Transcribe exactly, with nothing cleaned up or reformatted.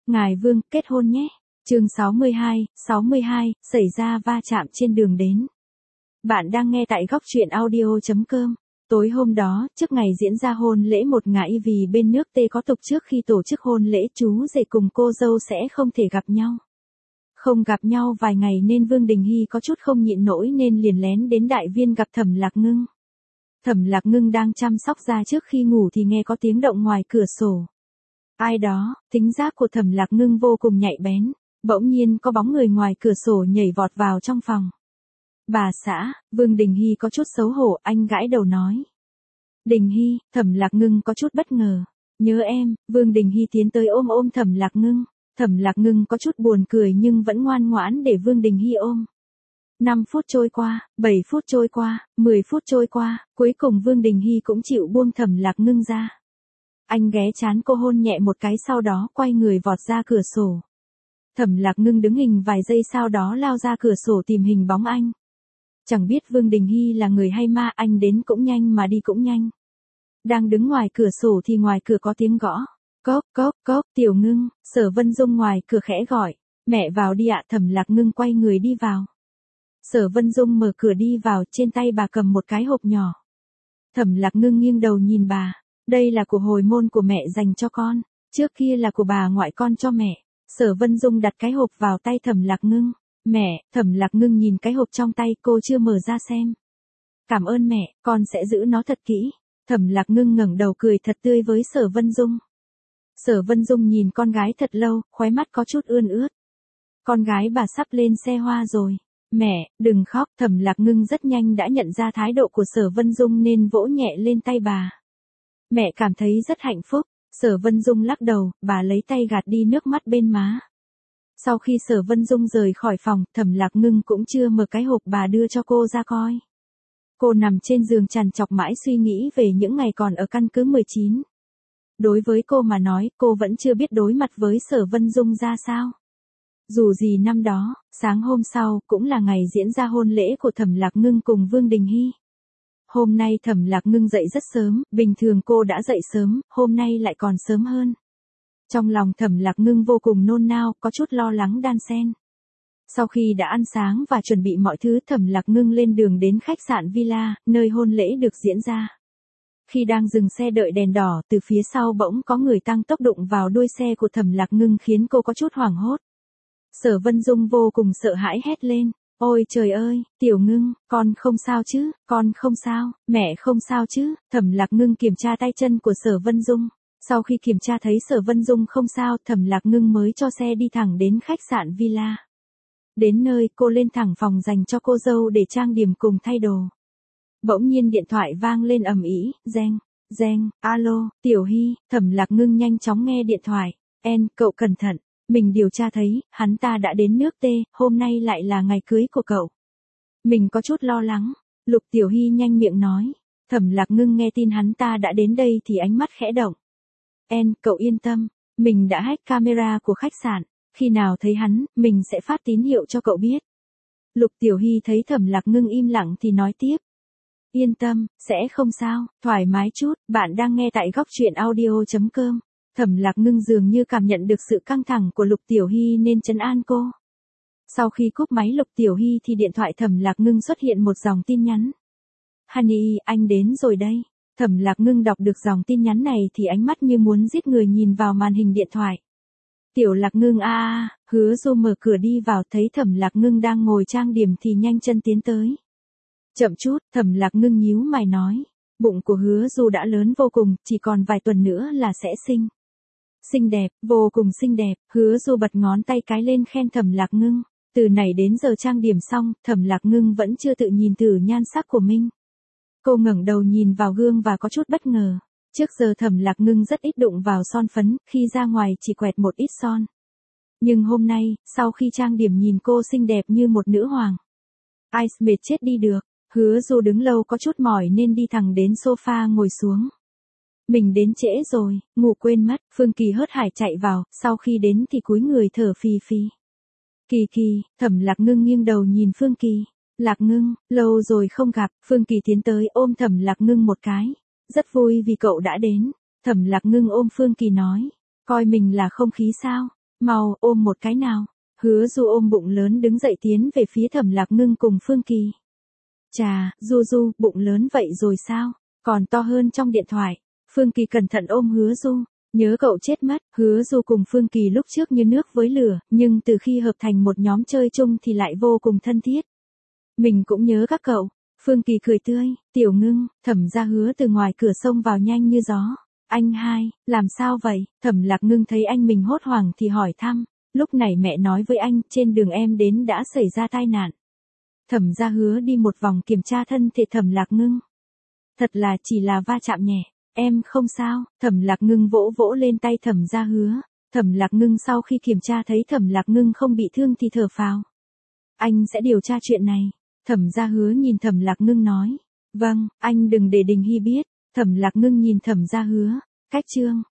Ngài Vương, kết hôn nhé. Chương sáu mươi hai, sáu mươi hai, xảy ra va chạm trên đường đến. Bạn đang nghe tại góc truyện audio chấm com. Tối hôm đó, trước ngày diễn ra hôn lễ một ngày vì bên nước T có tục trước khi tổ chức hôn lễ chú rể cùng cô dâu sẽ không thể gặp nhau. Không gặp nhau vài ngày nên Vương Đình Hy có chút không nhịn nổi nên liền lén đến Đại Viên gặp Thẩm Lạc Ngưng. Thẩm Lạc Ngưng đang chăm sóc da trước khi ngủ thì nghe có tiếng động ngoài cửa sổ. Ai đó, thính giác của Thẩm Lạc Ngưng vô cùng nhạy bén, bỗng nhiên có bóng người ngoài cửa sổ nhảy vọt vào trong phòng. Bà xã, Vương Đình Hy có chút xấu hổ, anh gãi đầu nói. Đình Hy, Thẩm Lạc Ngưng có chút bất ngờ. Nhớ em, Vương Đình Hy tiến tới ôm ôm Thẩm Lạc Ngưng. Thẩm Lạc Ngưng có chút buồn cười nhưng vẫn ngoan ngoãn để Vương Đình Hy ôm. năm phút trôi qua, bảy phút trôi qua, mười phút trôi qua, cuối cùng Vương Đình Hy cũng chịu buông Thẩm Lạc Ngưng ra. Anh ghé trán cô hôn nhẹ một cái sau đó quay người vọt ra cửa sổ. Thẩm Lạc Ngưng đứng hình vài giây sau đó lao ra cửa sổ tìm hình bóng anh. Chẳng biết Vương Đình Hy là người hay ma, anh đến cũng nhanh mà đi cũng nhanh. Đang đứng ngoài cửa sổ thì ngoài cửa có tiếng gõ. Cốc, cốc, cốc, Tiểu Ngưng, Sở Vân Dung ngoài cửa khẽ gọi. Mẹ vào đi ạ. Thẩm Lạc Ngưng quay người đi vào. Sở Vân Dung mở cửa đi vào, trên tay bà cầm một cái hộp nhỏ. Thẩm Lạc Ngưng nghiêng đầu nhìn bà. Đây là của hồi môn của mẹ dành cho con. Trước kia là của bà ngoại con cho mẹ. Sở Vân Dung đặt cái hộp vào tay Thẩm Lạc Ngưng. Mẹ, Thẩm Lạc Ngưng nhìn cái hộp trong tay, cô chưa mở ra xem. Cảm ơn mẹ, con sẽ giữ nó thật kỹ. Thẩm Lạc Ngưng ngẩng đầu cười thật tươi với Sở Vân Dung. Sở Vân Dung nhìn con gái thật lâu, khóe mắt có chút ươn ướt. Con gái bà sắp lên xe hoa rồi. Mẹ, đừng khóc. Thẩm Lạc Ngưng rất nhanh đã nhận ra thái độ của Sở Vân Dung nên vỗ nhẹ lên tay bà. Mẹ cảm thấy rất hạnh phúc. Sở Vân Dung lắc đầu, bà lấy tay gạt đi nước mắt bên má. Sau khi Sở Vân Dung rời khỏi phòng, Thẩm Lạc Ngưng cũng chưa mở cái hộp bà đưa cho cô ra coi. Cô nằm trên giường trằn trọc mãi suy nghĩ về những ngày còn ở căn cứ mười chín. Đối với cô mà nói, cô vẫn chưa biết đối mặt với Sở Vân Dung ra sao. Dù gì năm đó, sáng hôm sau, cũng là ngày diễn ra hôn lễ của Thẩm Lạc Ngưng cùng Vương Đình Hy. Hôm nay Thẩm Lạc Ngưng dậy rất sớm, bình thường cô đã dậy sớm, hôm nay lại còn sớm hơn. Trong lòng Thẩm Lạc Ngưng vô cùng nôn nao, có chút lo lắng đan xen. Sau khi đã ăn sáng và chuẩn bị mọi thứ, Thẩm Lạc Ngưng lên đường đến khách sạn Villa, nơi hôn lễ được diễn ra. Khi đang dừng xe đợi đèn đỏ, từ phía sau bỗng có người tăng tốc đụng vào đuôi xe của Thẩm Lạc Ngưng khiến cô có chút hoảng hốt. Sở Vân Dung vô cùng sợ hãi hét lên. Ôi trời ơi, Tiểu Ngưng, con không sao chứ, con không sao, mẹ không sao chứ. Thẩm Lạc Ngưng kiểm tra tay chân của Sở Vân Dung. Sau khi kiểm tra thấy Sở Vân Dung không sao, Thẩm Lạc Ngưng mới cho xe đi thẳng đến khách sạn Villa. Đến nơi, cô lên thẳng phòng dành cho cô dâu để trang điểm cùng thay đồ. Bỗng nhiên điện thoại vang lên ầm ĩ, reng, reng, alo, Tiểu Hy. Thẩm Lạc Ngưng nhanh chóng nghe điện thoại. En, cậu cẩn thận. Mình điều tra thấy, hắn ta đã đến nước T, hôm nay lại là ngày cưới của cậu. Mình có chút lo lắng. Lục Tiểu Hy nhanh miệng nói. Thẩm Lạc Ngưng nghe tin hắn ta đã đến đây thì ánh mắt khẽ động. En, cậu yên tâm, mình đã hack camera của khách sạn, khi nào thấy hắn, mình sẽ phát tín hiệu cho cậu biết. Lục Tiểu Hy thấy Thẩm Lạc Ngưng im lặng thì nói tiếp. Yên tâm, sẽ không sao, thoải mái chút, bạn đang nghe tại góc truyện audio chấm com. Thẩm Lạc Ngưng dường như cảm nhận được sự căng thẳng của Lục Tiểu Hy nên trấn an cô. Sau khi cúp máy Lục Tiểu Hy thì điện thoại Thẩm Lạc Ngưng xuất hiện một dòng tin nhắn. Honey, anh đến rồi đây. Thẩm Lạc Ngưng đọc được dòng tin nhắn này thì ánh mắt như muốn giết người nhìn vào màn hình điện thoại. Tiểu Lạc Ngưng a a, Hứa Du mở cửa đi vào thấy Thẩm Lạc Ngưng đang ngồi trang điểm thì nhanh chân tiến tới. Chậm chút, Thẩm Lạc Ngưng nhíu mày nói. Bụng của Hứa Du đã lớn vô cùng, chỉ còn vài tuần nữa là sẽ sinh. Xinh đẹp, vô cùng xinh đẹp. Hứa Du bật ngón tay cái lên khen Thẩm Lạc Ngưng. Từ này đến giờ trang điểm xong, Thẩm Lạc Ngưng vẫn chưa tự nhìn thử nhan sắc của mình. Cô ngẩng đầu nhìn vào gương và có chút bất ngờ. Trước giờ Thẩm Lạc Ngưng rất ít đụng vào son phấn, khi ra ngoài chỉ quẹt một ít son. Nhưng hôm nay, sau khi trang điểm nhìn cô xinh đẹp như một nữ hoàng. Ai mệt chết đi được. Hứa Du đứng lâu có chút mỏi nên đi thẳng đến sofa ngồi xuống. Mình đến trễ rồi, ngủ quên mất. Phương Kỳ hớt hải chạy vào, sau khi đến thì cúi người thở phì phì. Kỳ Kỳ, Thẩm Lạc Ngưng nghiêng đầu nhìn Phương Kỳ. Lạc Ngưng, lâu rồi không gặp. Phương Kỳ tiến tới ôm Thẩm Lạc Ngưng một cái. Rất vui vì cậu đã đến. Thẩm Lạc Ngưng ôm Phương Kỳ nói. Coi mình là không khí sao? Mau, ôm một cái nào. Hứa Du ôm bụng lớn đứng dậy tiến về phía Thẩm Lạc Ngưng cùng Phương Kỳ. Chà, Du Du, bụng lớn vậy rồi sao? Còn to hơn trong điện thoại. Phương Kỳ cẩn thận ôm Hứa Du. Nhớ cậu chết mất. Hứa Du cùng Phương Kỳ lúc trước như nước với lửa, nhưng từ khi hợp thành một nhóm chơi chung thì lại vô cùng thân thiết. Mình cũng nhớ các cậu. Phương Kỳ cười tươi. Tiểu Ngưng, Thẩm gia Hứa từ ngoài cửa xông vào nhanh như gió. Anh hai, làm sao vậy? Thẩm Lạc Ngưng thấy anh mình hốt hoảng thì hỏi thăm. Lúc này mẹ nói với anh, trên đường em đến đã xảy ra tai nạn. Thẩm gia Hứa đi một vòng kiểm tra thân thể Thẩm Lạc Ngưng. Thật là chỉ là va chạm nhẹ, em không sao. Thẩm Lạc Ngưng vỗ vỗ lên tay Thẩm gia Hứa. Thẩm Lạc Ngưng sau khi kiểm tra thấy Thẩm Lạc Ngưng không bị thương thì thở phào. Anh sẽ điều tra chuyện này. Thẩm gia Hứa nhìn Thẩm Lạc Ngưng nói. Vâng, anh đừng để Đình Hy biết. Thẩm Lạc Ngưng nhìn Thẩm gia Hứa. Cách chương